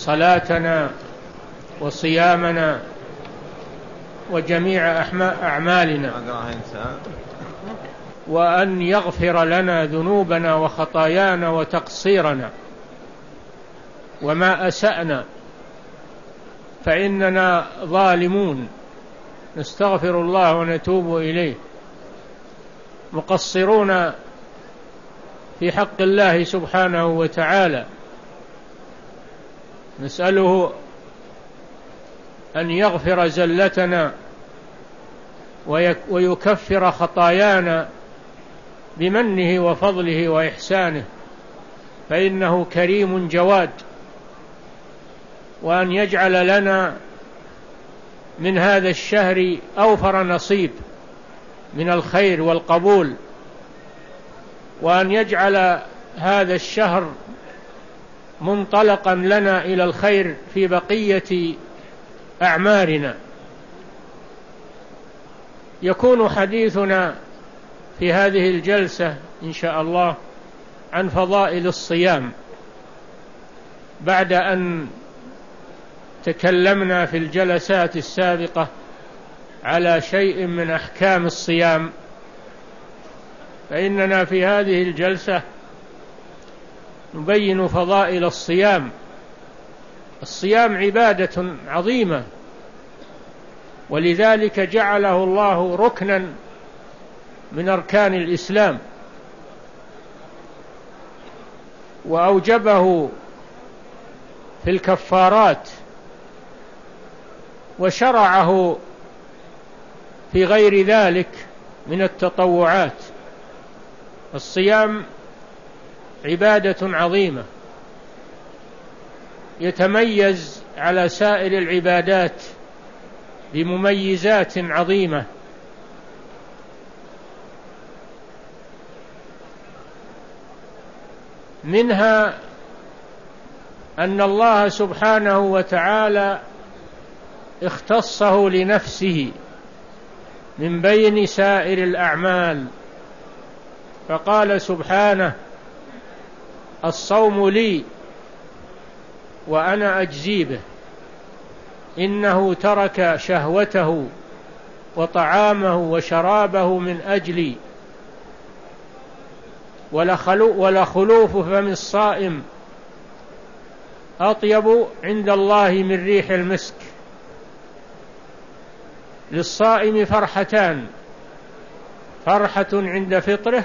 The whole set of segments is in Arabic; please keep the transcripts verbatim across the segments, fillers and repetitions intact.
صلاتنا وصيامنا وجميع أعمالنا، وأن يغفر لنا ذنوبنا وخطايانا وتقصيرنا وما أسأنا، فإننا ظالمون نستغفر الله ونتوب إليه، مقصرون في حق الله سبحانه وتعالى، نسأله أن يغفر زلتنا ويكفر خطايانا بمنه وفضله وإحسانه، فإنه كريم جواد، وأن يجعل لنا من هذا الشهر أوفر نصيب من الخير والقبول، وأن يجعل هذا الشهر منطلقا لنا إلى الخير في بقية أعمارنا. يكون حديثنا في هذه الجلسة إن شاء الله عن فضائل الصيام، بعد أن تكلمنا في الجلسات السابقة على شيء من أحكام الصيام، فإننا في هذه الجلسة نبين فضائل الصيام. الصيام عبادة عظيمة، ولذلك جعله الله ركنا من أركان الإسلام، وأوجبه في الكفارات، وشرعه في غير ذلك من التطوعات. الصيام عبادة عظيمة يتميز على سائر العبادات بمميزات عظيمة، منها أن الله سبحانه وتعالى اختصه لنفسه من بين سائر الأعمال، فقال سبحانه: الصوم لي وأنا أجزي به، إنه ترك شهوته وطعامه وشرابه من أجلي، ولخلوف فم الصائم أطيب عند الله من ريح المسك. للصائم فرحتان: فرحة عند فطره،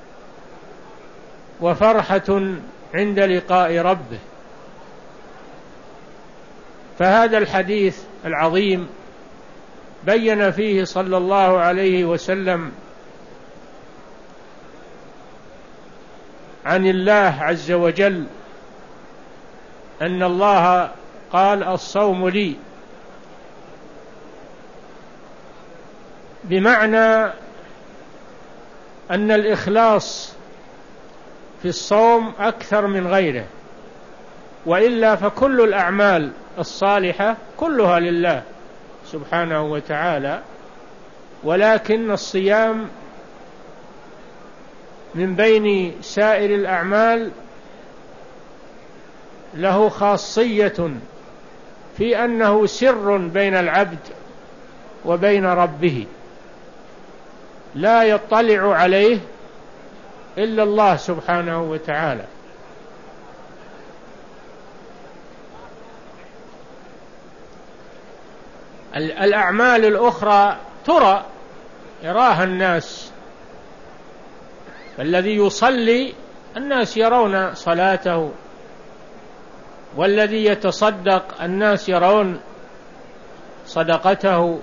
وفرحة عند لقاء ربه. فهذا الحديث العظيم بين فيه صلى الله عليه وسلم عن الله عز وجل أن الله قال: الصوم لي، بمعنى أن الإخلاص في الصوم أكثر من غيره، وإلا فكل الأعمال الصالحة كلها لله سبحانه وتعالى، ولكن الصيام من بين سائر الأعمال له خاصية في أنه سر بين العبد وبين ربه، لا يطلع عليه إلا الله سبحانه وتعالى. الأعمال الأخرى ترى يراها الناس، فالذي يصلي الناس يرون صلاته، والذي يتصدق الناس يرون صدقته،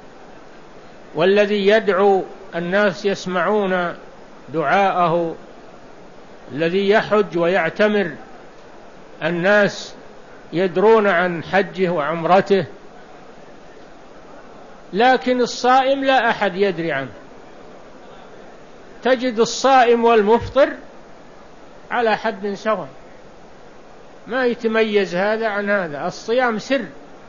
والذي يدعو الناس يسمعون دعاءه، الذي يحج ويعتمر الناس يدرون عن حجه وعمرته، لكن الصائم لا أحد يدري عنه. تجد الصائم والمفطر على حد سواء، ما يتميز هذا عن هذا. الصيام سر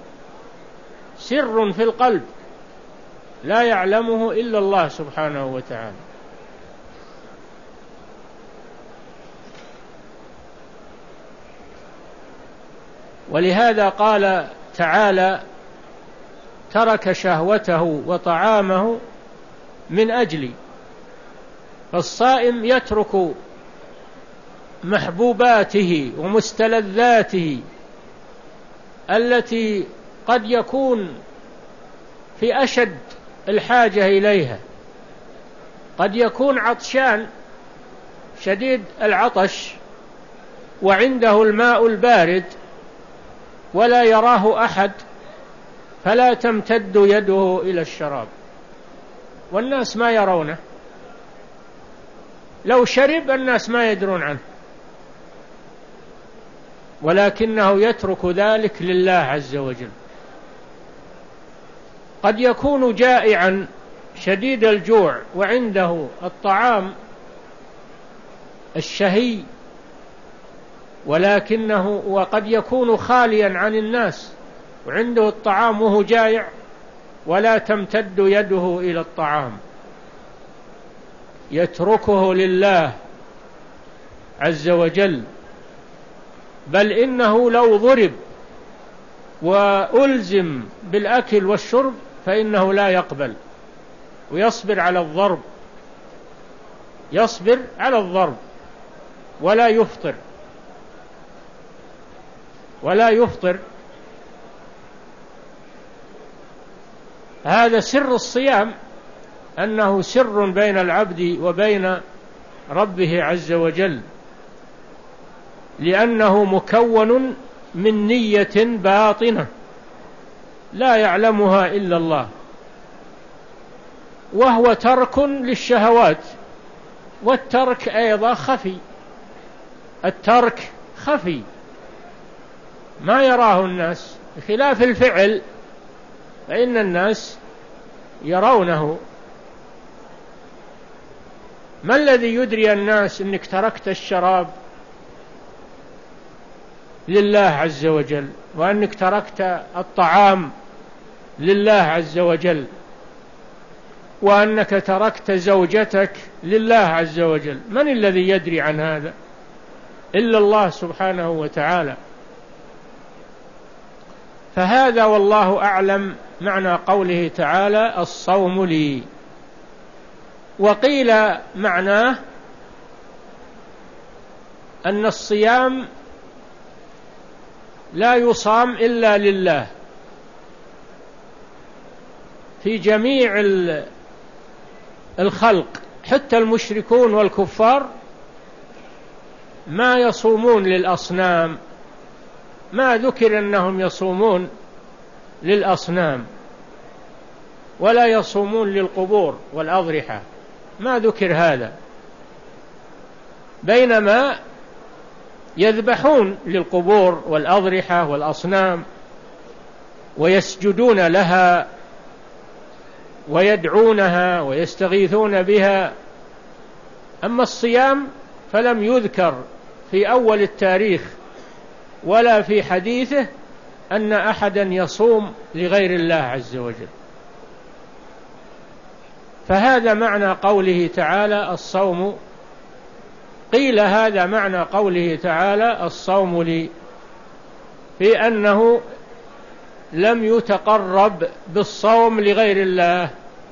سر في القلب لا يعلمه إلا الله سبحانه وتعالى. ولهذا قال تعالى: ترك شهوته وطعامه من أجلي. فالصائم يترك محبوباته ومستلذاته التي قد يكون في أشد الحاجة إليها. قد يكون عطشان شديد العطش وعنده الماء البارد ولا يراه أحد، فلا تمتد يده إلى الشراب، والناس ما يرونه. لو شرب الناس ما يدرون عنه، ولكنه يترك ذلك لله عز وجل. قد يكون جائعا شديد الجوع وعنده الطعام الشهي، ولكنه وقد يكون خاليا عن الناس وعنده الطعام وهو جائع، ولا تمتد يده إلى الطعام، يتركه لله عز وجل. بل إنه لو ضرب وألزم بالأكل والشرب فإنه لا يقبل، ويصبر على الضرب، يصبر على الضرب ولا يفطر ولا يفطر. هذا سر الصيام، أنه سر بين العبد وبين ربه عز وجل، لأنه مكون من نية باطنة لا يعلمها إلا الله، وهو ترك للشهوات. والترك أيضا خفي، الترك خفي ما يراه الناس، خلاف الفعل فإن الناس يرونه. ما الذي يدري الناس أنك تركت الشراب لله عز وجل، وأنك تركت الطعام لله عز وجل، وأنك تركت زوجتك لله عز وجل؟ من الذي يدري عن هذا إلا الله سبحانه وتعالى. فهذا والله أعلم معنى قوله تعالى: الصوم لي. وقيل معناه أن الصيام لا يصام إلا لله. في جميع الخلق حتى المشركون والكفار ما يصومون للأصنام، ما ذكر أنهم يصومون للأصنام، ولا يصومون للقبور والأضرحة، ما ذكر هذا، بينما يذبحون للقبور والأضرحة والأصنام ويسجدون لها ويدعونها ويستغيثون بها. أما الصيام فلم يذكر في أول التاريخ ولا في حديثه أن أحدا يصوم لغير الله عز وجل. فهذا معنى قوله تعالى: الصوم. قيل هذا معنى قوله تعالى: الصوم لي، في أنه لم يتقرب بالصوم لغير الله.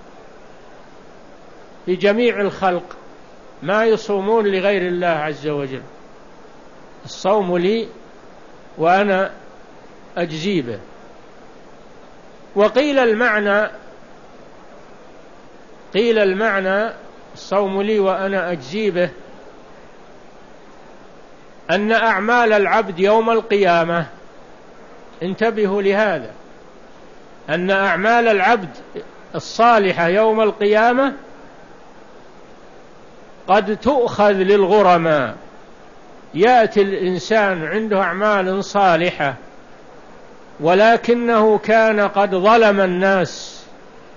في جميع الخلق ما يصومون لغير الله عز وجل. الصوم لي وأنا أجزي به. وقيل المعنى قيل المعنى الصوم لي وأنا أجزي به أن أعمال العبد يوم القيامة، انتبهوا لهذا، أن أعمال العبد الصالحة يوم القيامة قد تؤخذ للغرماء. يأتي الإنسان عنده أعمال صالحة ولكنه كان قد ظلم الناس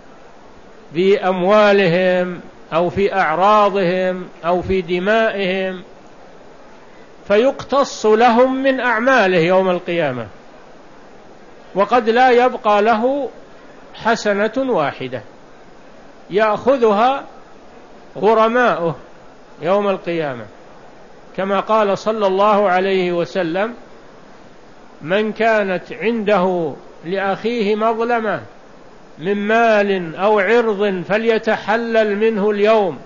بأموالهم أو في أعراضهم أو في دمائهم، فيقتص لهم من أعماله يوم القيامة، وقد لا يبقى له حسنة واحدة، يأخذها غرماؤه يوم القيامة، كما قال صلى الله عليه وسلم: من كانت عنده لأخيه مظلمة من مال أو عرض فليتحلل منه اليوم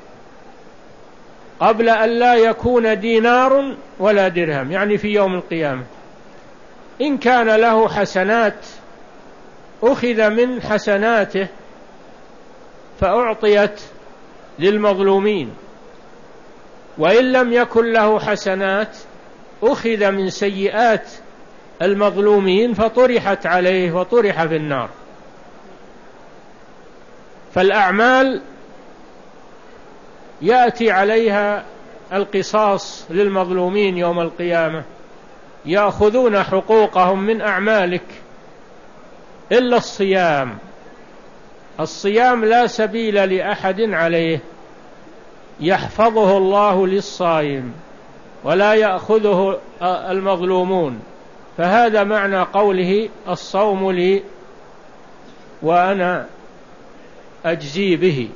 قبل أن لا يكون دينار ولا درهم، يعني في يوم القيامة. إن كان له حسنات أخذ من حسناته فأعطيت للمظلومين، وإن لم يكن له حسنات أخذ من سيئات المظلومين فطرحت عليه وطرح في النار. فالأعمال يأتي عليها القصاص للمظلومين يوم القيامة، يأخذون حقوقهم من أعمالك إلا الصيام. الصيام لا سبيل لأحد عليه، يحفظه الله للصائم ولا يأخذه المظلومون. فهذا معنى قوله الصوم لي وأنا أجزي به،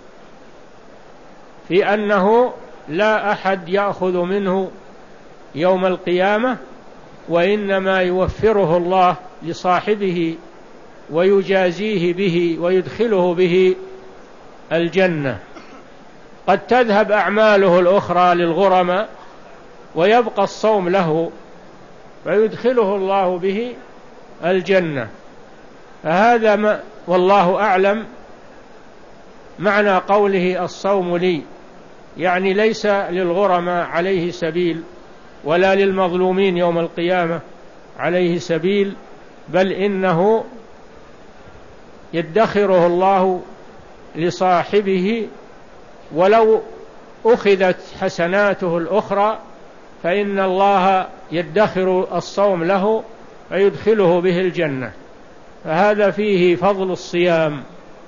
في أنه لا أحد يأخذ منه يوم القيامة، وإنما يوفره الله لصاحبه ويجازيه به ويدخله به الجنة. قد تذهب أعماله الأخرى للغرماء ويبقى الصوم له فيدخله الله به الجنة. فهذا ما والله أعلم معنى قوله الصوم لي، يعني ليس للغرماء عليه سبيل ولا للمظلومين يوم القيامة عليه سبيل، بل إنه يدخره الله لصاحبه، ولو أخذت حسناته الأخرى فإن الله يدخر الصوم له فيدخله به الجنة. فهذا فيه فضل الصيام.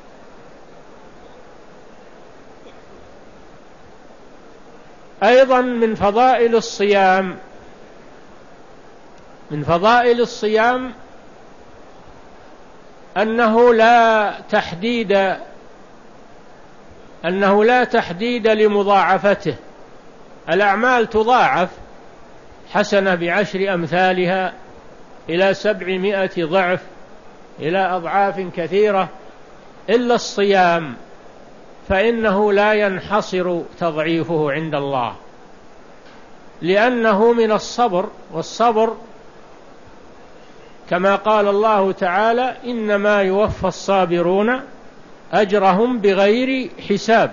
أيضا من فضائل الصيام من فضائل الصيام أنه لا تحديد أنه لا تحديد لمضاعفته. الأعمال تضاعف، حسنة بعشر أمثالها إلى سبعمائة ضعف، إلى أضعاف كثيرة، إلا الصيام فإنه لا ينحصر تضعيفه عند الله، لأنه من الصبر، والصبر كما قال الله تعالى إنما يوفى الصابرون أجرهم بغير حساب.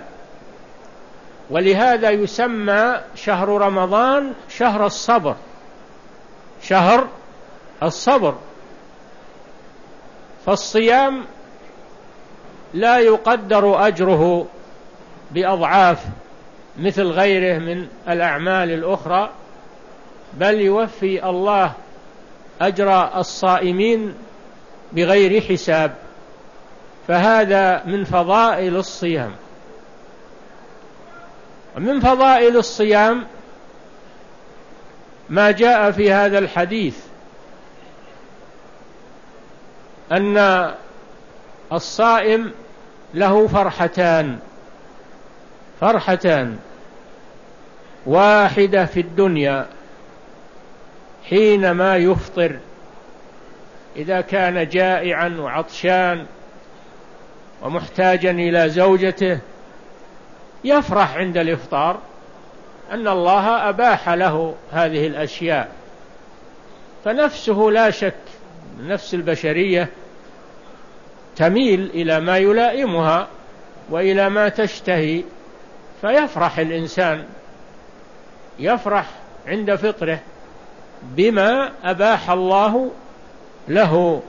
ولهذا يسمى شهر رمضان شهر الصبر، شهر الصبر. فالصيام لا يقدر أجره بأضعاف مثل غيره من الأعمال الأخرى، بل يوفي الله أجر الصائمين بغير حساب. فهذا من فضائل الصيام. ومن فضائل الصيام ما جاء في هذا الحديث أن الصائم له فرحتان فرحتان واحدة في الدنيا حينما يفطر، إذا كان جائعا وعطشان ومحتاجا إلى زوجته يفرح عند الإفطار أن الله أباح له هذه الأشياء. فنفسه لا شك، نفس البشرية تميل إلى ما يلائمها وإلى ما تشتهي، فيفرح الإنسان، يفرح عند فطره بما أباح الله له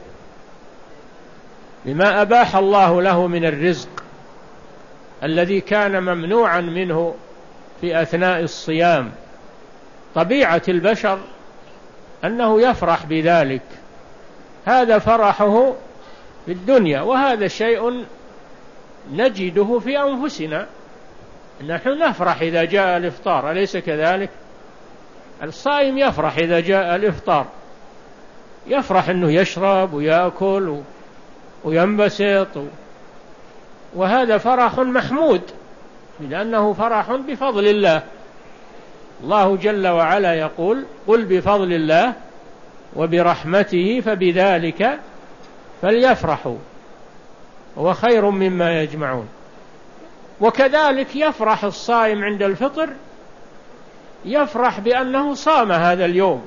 بما أباح الله له من الرزق الذي كان ممنوعا منه في أثناء الصيام. طبيعة البشر أنه يفرح بذلك، هذا فرحه في الدنيا. وهذا شيء نجده في أنفسنا، نحن نفرح إذا جاء الإفطار، أليس كذلك؟ الصائم يفرح إذا جاء الإفطار، يفرح أنه يشرب ويأكل وينبسط، وهذا فرح محمود لأنه فرح بفضل الله. الله جل وعلا يقول قل بفضل الله وبرحمته فبذلك فليفرحوا هو خير مما يجمعون. وكذلك يفرح الصائم عند الفطر، يفرح بأنه صام هذا اليوم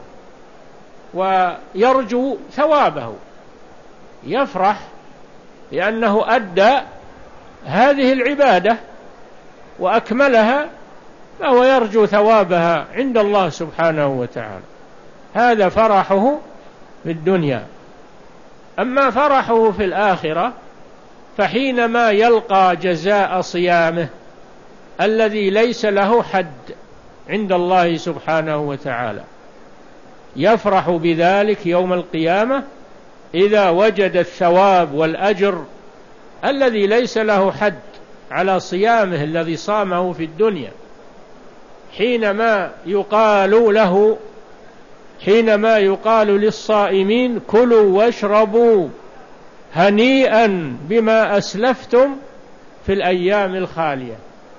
ويرجو ثوابه، يفرح لأنه أدى هذه العبادة وأكملها، فهو يرجو ثوابها عند الله سبحانه وتعالى. هذا فرحه في الدنيا. أما فرحه في الآخرة فحينما يلقى جزاء صيامه الذي ليس له حد عند الله سبحانه وتعالى، يفرح بذلك يوم القيامة إذا وجد الثواب والأجر الذي ليس له حد على صيامه الذي صامه في الدنيا. حينما يقال له حينما يقال للصائمين كلوا واشربوا هنيئا بما أسلفتم في الأيام الخالية،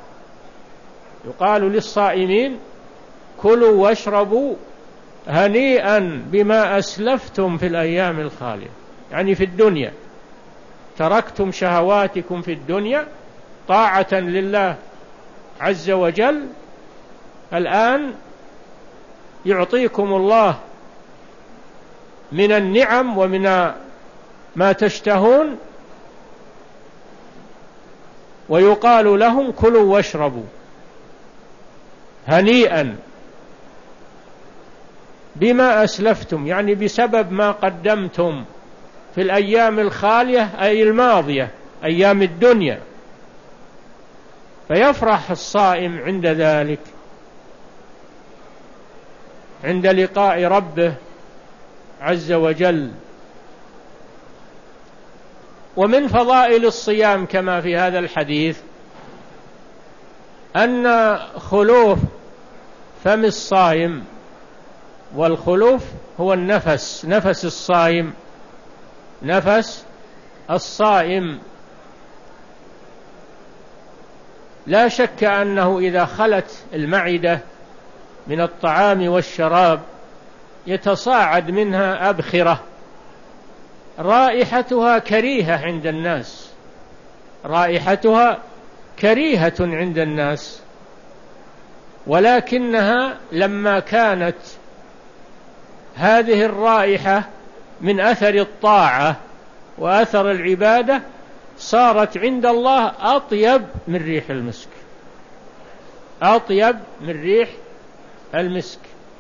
يقال للصائمين كلوا واشربوا هنيئا بما أسلفتم في الأيام الخالية، يعني في الدنيا تركتم شهواتكم في الدنيا طاعة لله عز وجل، الآن يعطيكم الله من النعم ومن ما تشتهون، ويقال لهم كلوا واشربوا هنيئا بما أسلفتم، يعني بسبب ما قدمتم في الأيام الخالية أي الماضية أيام الدنيا. فيفرح الصائم عند ذلك، عند لقاء ربه عز وجل. ومن فضائل الصيام كما في هذا الحديث أن خلوف فم الصائم، والخلوف هو النفس، نفس الصائم، نفس الصائم لا شك أنه إذا خلت المعدة من الطعام والشراب يتصاعد منها أبخرة رائحتها كريهة عند الناس، رائحتها كريهة عند الناس، ولكنها لما كانت هذه الرائحة من أثر الطاعة وأثر العبادة صارت عند الله أطيب من ريح المسك، أطيب من ريح المسك.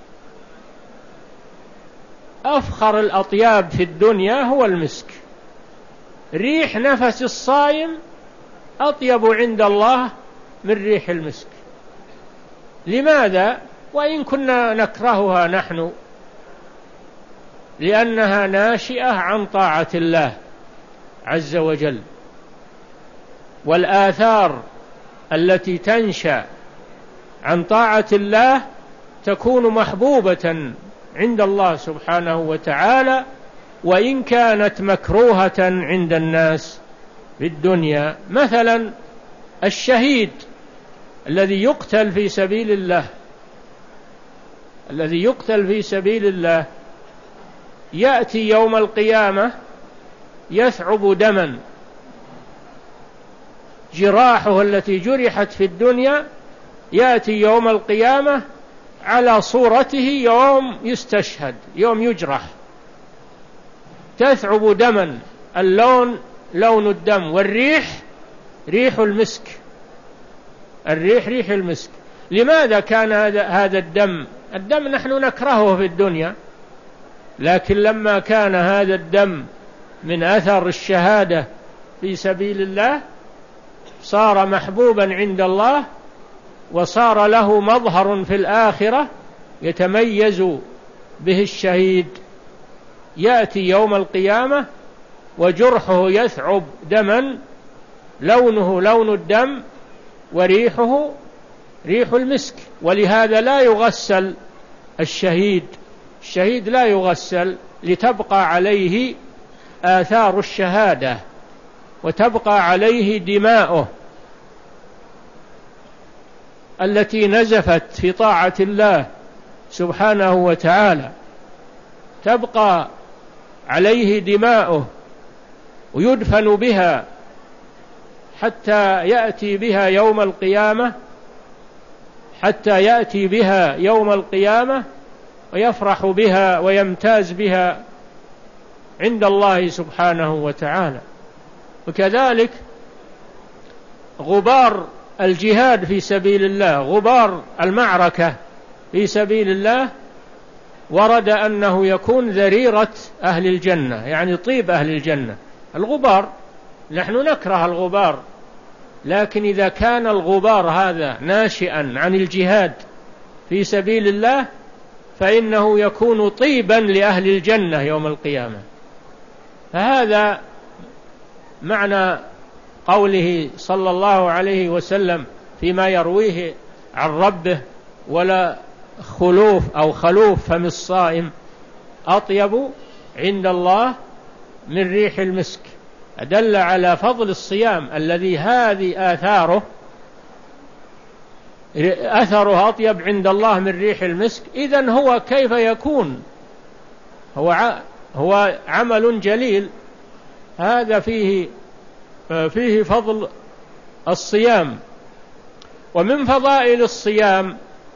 أفخر الأطياب في الدنيا هو المسك، ريح نفس الصائم أطيب عند الله من ريح المسك. لماذا؟ وإن كنا نكرهها نحن، لأنها ناشئة عن طاعة الله عز وجل، والآثار التي تنشأ عن طاعة الله تكون محبوبة عند الله سبحانه وتعالى، وإن كانت مكروهة عند الناس في الدنيا. مثلا الشهيد الذي يقتل في سبيل الله، الذي يقتل في سبيل الله يأتي يوم القيامة يثعب دما، جراحه التي جرحت في الدنيا يأتي يوم القيامة على صورته يوم يستشهد، يوم يجرح، تثعب دما، اللون لون الدم، والريح ريح المسك، الريح ريح المسك. لماذا كان هذا الدم؟ الدم نحن نكرهه في الدنيا، لكن لما كان هذا الدم من أثر الشهادة في سبيل الله صار محبوبا عند الله، وصار له مظهر في الآخرة يتميز به الشهيد. يأتي يوم القيامة وجرحه يثعب دما، لونه لون الدم وريحه ريح المسك. ولهذا لا يغسل الشهيد، الشهيد لا يغسل لتبقى عليه آثار الشهادة وتبقى عليه دماؤه التي نزفت في طاعة الله سبحانه وتعالى. تبقى عليه دماؤه ويدفن بها حتى يأتي بها يوم القيامة حتى يأتي بها يوم القيامة ويفرح بها ويمتاز بها عند الله سبحانه وتعالى. وكذلك غبار الجهاد في سبيل الله، غبار المعركة في سبيل الله، ورد أنه يكون ذريرة أهل الجنة، يعني طيب أهل الجنة. الغبار نحن نكره الغبار، لكن إذا كان الغبار هذا ناشئا عن الجهاد في سبيل الله فإنه يكون طيبا لأهل الجنة يوم القيامة. فهذا معنى قوله صلى الله عليه وسلم فيما يرويه عن ربه: ولا خلوف أو خلوف فم الصائم أطيب عند الله من ريح المسك. أدل على فضل الصيام الذي هذه آثاره أثره أطيب عند الله من ريح المسك. إذن هو كيف يكون هو هو عمل جليل، هذا فيه فيه فضل الصيام. ومن فضائل الصيام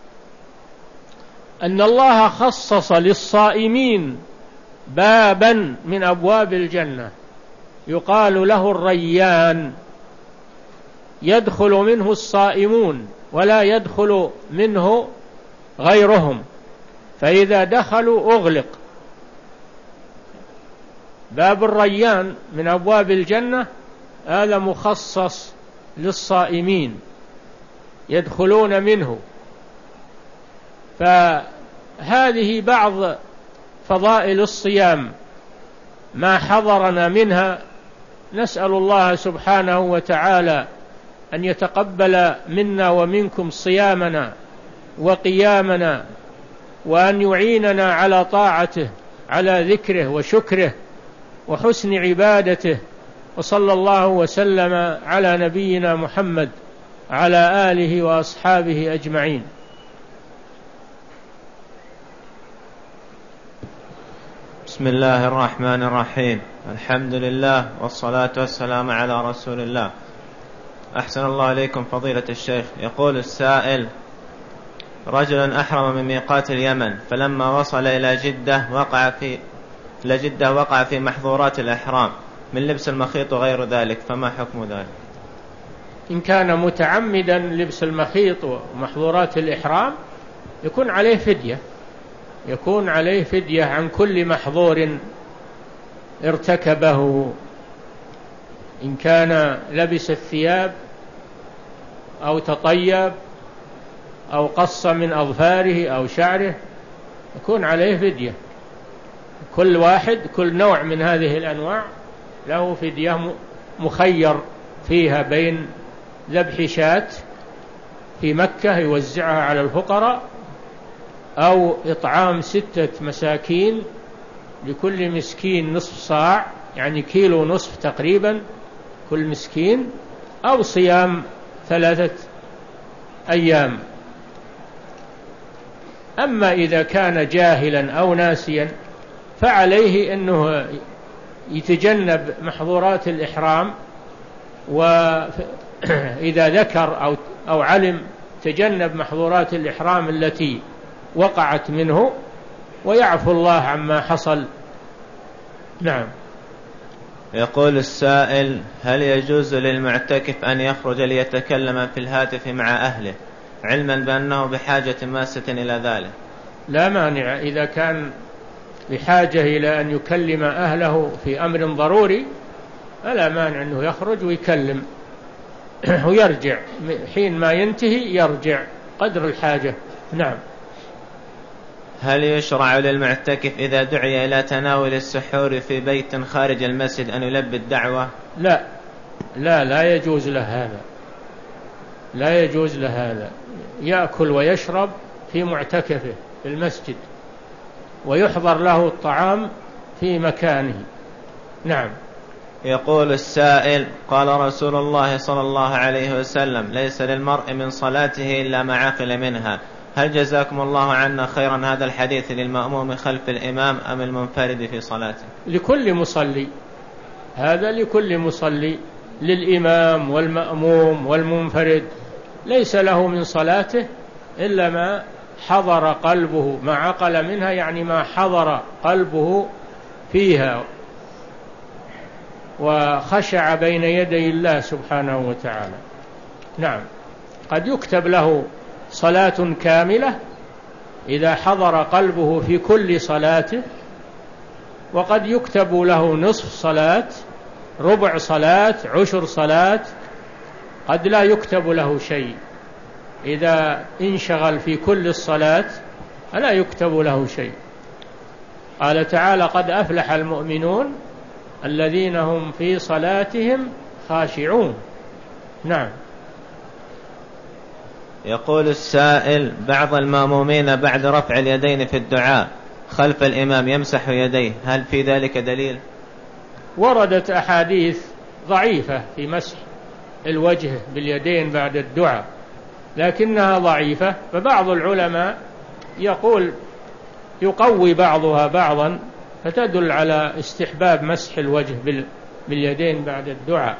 أن الله خصص للصائمين بابا من أبواب الجنة يقال له الريان، يدخل منه الصائمون ولا يدخل منه غيرهم، فإذا دخلوا أغلق. باب الريان من أبواب الجنة هذا مخصص للصائمين يدخلون منه. فهذه بعض فضائل الصيام ما حضرنا منها. نسأل الله سبحانه وتعالى أن يتقبل منا ومنكم صيامنا وقيامنا، وأن يعيننا على طاعته، على ذكره وشكره وحسن عبادته. وصلى الله وسلم على نبينا محمد على آله وأصحابه أجمعين. بسم الله الرحمن الرحيم. الحمد لله والصلاة والسلام على رسول الله. أحسن الله إليكم فضيلة الشيخ. يقول السائل: رجل أحرم من ميقات اليمن، فلما وصل إلى جدة وقع في لجدة وقع في محظورات الإحرام من لبس المخيط وغير ذلك، فما حكم ذلك؟ إن كان متعمدا لبس المخيط ومحظورات الإحرام يكون عليه فدية، يكون عليه فدية عن كل محظور ارتكبه. إن كان لبس الثياب أو تطيب أو قص من أظفاره أو شعره يكون عليه فدية. كل واحد كل نوع من هذه الأنواع له فدية مخير فيها بين ذبح شاة في مكة يوزعها على الفقراء، أو إطعام ستة مساكين لكل مسكين نصف صاع، يعني كيلو نصف تقريبا كل مسكين، أو صيام ثلاثة أيام. أما إذا كان جاهلا أو ناسيا فعليه أنه يتجنب محظورات الإحرام، وإذا ذكر أو أو علم تجنب محظورات الإحرام التي وقعت منه ويعفو الله عما حصل. نعم. يقول السائل: هل يجوز للمعتكف أن يخرج ليتكلم في الهاتف مع أهله علما بأنه بحاجة ماسة إلى ذلك؟ لا مانع، إذا كان بحاجة إلى أن يكلم أهله في أمر ضروري فلا مانع أنه يخرج ويكلم ويرجع حين ما ينتهي، يرجع قدر الحاجة. نعم. هل يشرع للمعتكف إذا دعي إلى تناول السحور في بيت خارج المسجد أن يلبي الدعوة؟ لا لا لا يجوز له هذا، لا يجوز له هذا. يأكل ويشرب في معتكفه في المسجد، ويحضر له الطعام في مكانه. نعم. يقول السائل: قال رسول الله صلى الله عليه وسلم: ليس للمرء من صلاته إلا ما عقل منها. هل جزاكم الله عنا خيرا هذا الحديث للمأموم خلف الإمام أم المنفرد في صلاته؟ لكل مصلي، هذا لكل مصلي، للإمام والمأموم والمنفرد، ليس له من صلاته إلا ما حضر قلبه، ما عقل منها، يعني ما حضر قلبه فيها وخشع بين يدي الله سبحانه وتعالى. نعم، قد يكتب له صلاة كاملة إذا حضر قلبه في كل صلاته، وقد يكتب له نصف صلاة، ربع صلاة، عشر صلاة، قد لا يكتب له شيء إذا انشغل في كل الصلاة، لا يكتب له شيء. قال تعالى: قد أفلح المؤمنون الذين هم في صلاتهم خاشعون. نعم. يقول السائل: بعض المأمومين بعد رفع اليدين في الدعاء خلف الإمام يمسح يديه، هل في ذلك دليل؟ وردت أحاديث ضعيفة في مسح الوجه باليدين بعد الدعاء، لكنها ضعيفة، فبعض العلماء يقول يقوي بعضها بعضا، فتدل على استحباب مسح الوجه باليدين بعد الدعاء.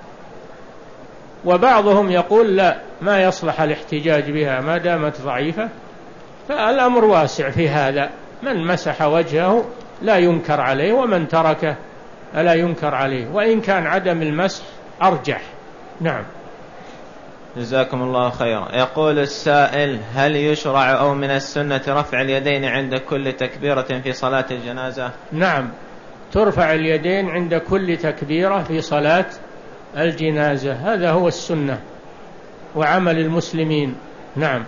وبعضهم يقول لا، ما يصلح الاحتجاج بها ما دامت ضعيفة، فالأمر واسع في هذا، من مسح وجهه لا ينكر عليه، ومن تركه لا ينكر عليه، وإن كان عدم المسح أرجح. نعم. جزاكم الله خيرا. يقول السائل: هل يشرع أو من السنة رفع اليدين عند كل تكبيرة في صلاة الجنازة؟ نعم، ترفع اليدين عند كل تكبيرة في صلاة الجنازة، هذا هو السنة وعمل المسلمين. نعم.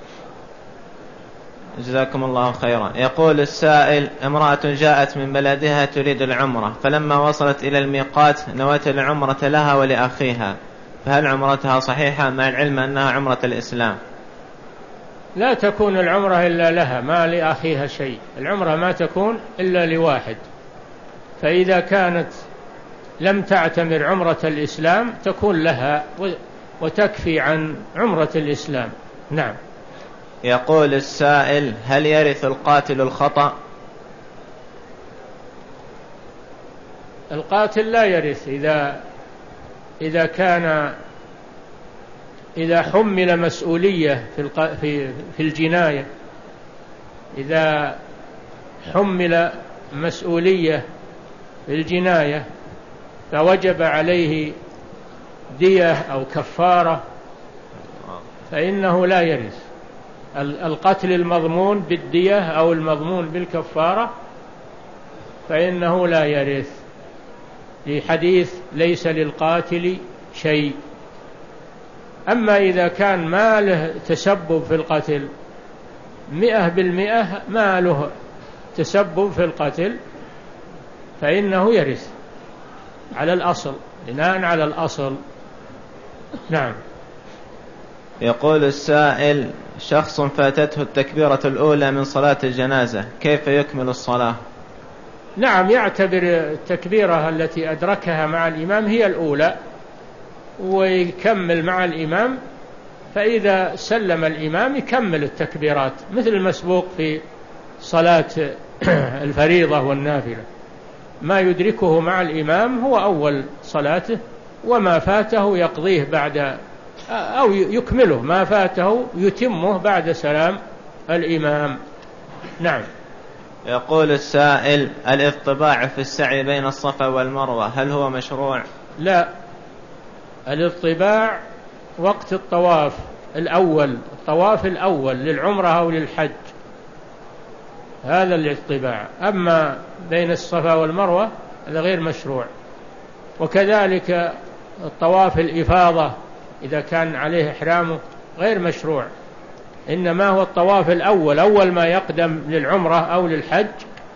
جزاكم الله خيرا. يقول السائل: امرأة جاءت من بلدها تريد العمرة، فلما وصلت إلى الميقات نوت العمرة لها ولأخيها، فهل عمرتها صحيحة مع العلم أنها عمرة الإسلام؟ لا تكون العمرة إلا لها، ما لأخيها شيء، العمرة ما تكون إلا لواحد، فإذا كانت لم تعتمر عمرة الإسلام تكون لها وتكفي عن عمرة الإسلام. نعم. يقول السائل: هل يرث القاتل الخطأ؟ القاتل لا يرث إذا إذا كان إذا حمل مسؤولية في في في الجناية، إذا حمل مسؤولية في الجناية فوجب عليه دية أو كفارة، فإنه لا يرث. القتل المضمون بالدية أو المضمون بالكفارة فإنه لا يرث، في حديث ليس للقاتل شيء. أما إذا كان ماله تسبب في القتل مئة بالمئة، ماله تسبب في القتل، فإنه يرث على الأصل، بناء على الأصل. نعم. يقول السائل: شخص فاتته التكبيرة الأولى من صلاة الجنازة، كيف يكمل الصلاة؟ نعم، يعتبر التكبيرة التي أدركها مع الإمام هي الأولى ويكمل مع الإمام، فإذا سلم الإمام يكمل التكبيرات مثل المسبوق في صلاة الفريضة والنافلة، ما يدركه مع الإمام هو أول صلاته، وما فاته يقضيه بعد، أو يكمله، ما فاته يتمه بعد سلام الإمام. نعم. يقول السائل: الاطباع في السعي بين الصفا والمروة هل هو مشروع؟ لا، الاطباع وقت الطواف الأول، الطواف الأول للعمرة أو للحج، هذا الاطباع. أما بين الصفا والمروة هذا غير مشروع. وكذلك الطواف الإفاضة إذا كان عليه إحرامه غير مشروع، إنما هو الطواف الأول، أول ما يقدم للعمرة أو للحج،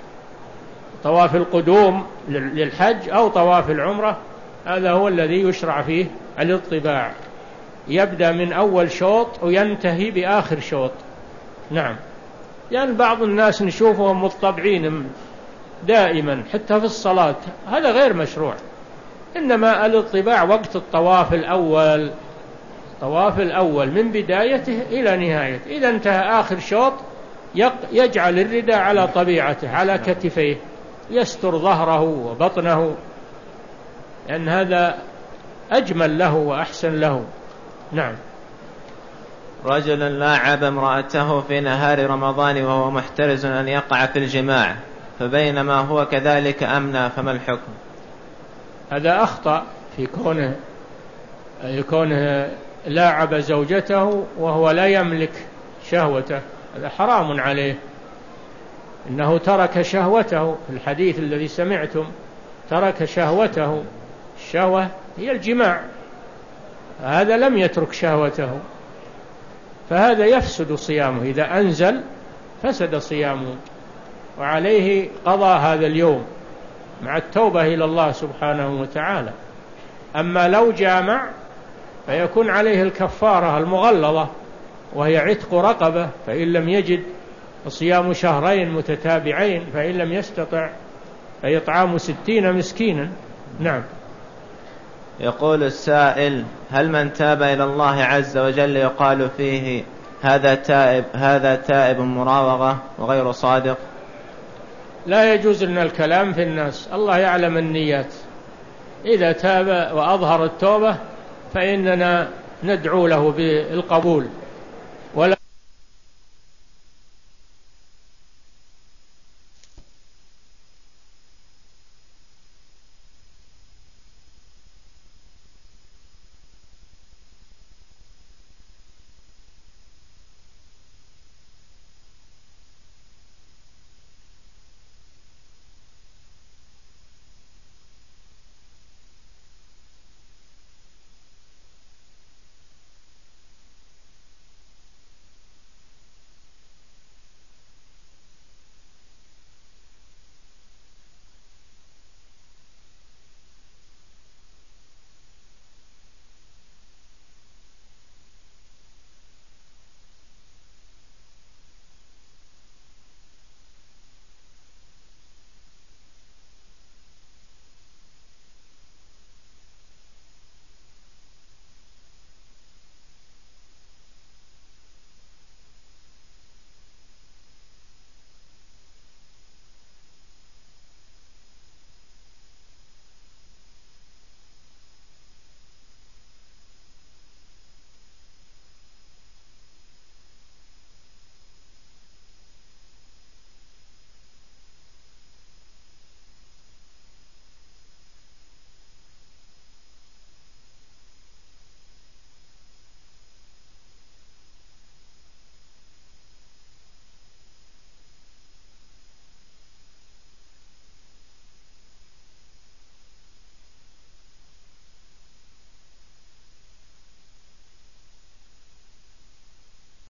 طواف القدوم للحج أو طواف العمرة، هذا هو الذي يشرع فيه الاطباع، يبدأ من أول شوط وينتهي بآخر شوط. نعم. يعني بعض الناس نشوفهم مطبعين دائما حتى في الصلاة، هذا غير مشروع، إنما الاطباع وقت الطواف الأول طواف الأول من بدايته إلى نهايته. إذا انتهى آخر شوط يجعل الرداء على طبيعته على كتفيه، يستر ظهره وبطنه، لأن هذا أجمل له وأحسن له. نعم. رجل لاعب امرأته في نهار رمضان وهو محترز أن يقع في الجماع، فبينما هو كذلك أمنى، فما الحكم؟ هذا أخطأ في كونه يكونه لاعب زوجته وهو لا يملك شهوته، هذا حرام عليه، إنه ترك شهوته في الحديث الذي سمعتم، ترك شهوته، الشهوة هي الجماع، هذا لم يترك شهوته، فهذا يفسد صيامه، إذا أنزل فسد صيامه، وعليه قضاء هذا اليوم مع التوبة إلى الله سبحانه وتعالى. أما لو جامع فيكون عليه الكفارة المغلظة، وهي عتق رقبة، فإن لم يجد صيام شهرين متتابعين، فإن لم يستطع فيطعام ستين مسكينا. نعم. يقول السائل: هل من تاب إلى الله عز وجل يقال فيه هذا تائب هذا تائب مراوغة وغير صادق؟ لا يجوز لنا الكلام في الناس، الله يعلم النيات، إذا تاب وأظهر التوبة فإننا ندعو له بالقبول.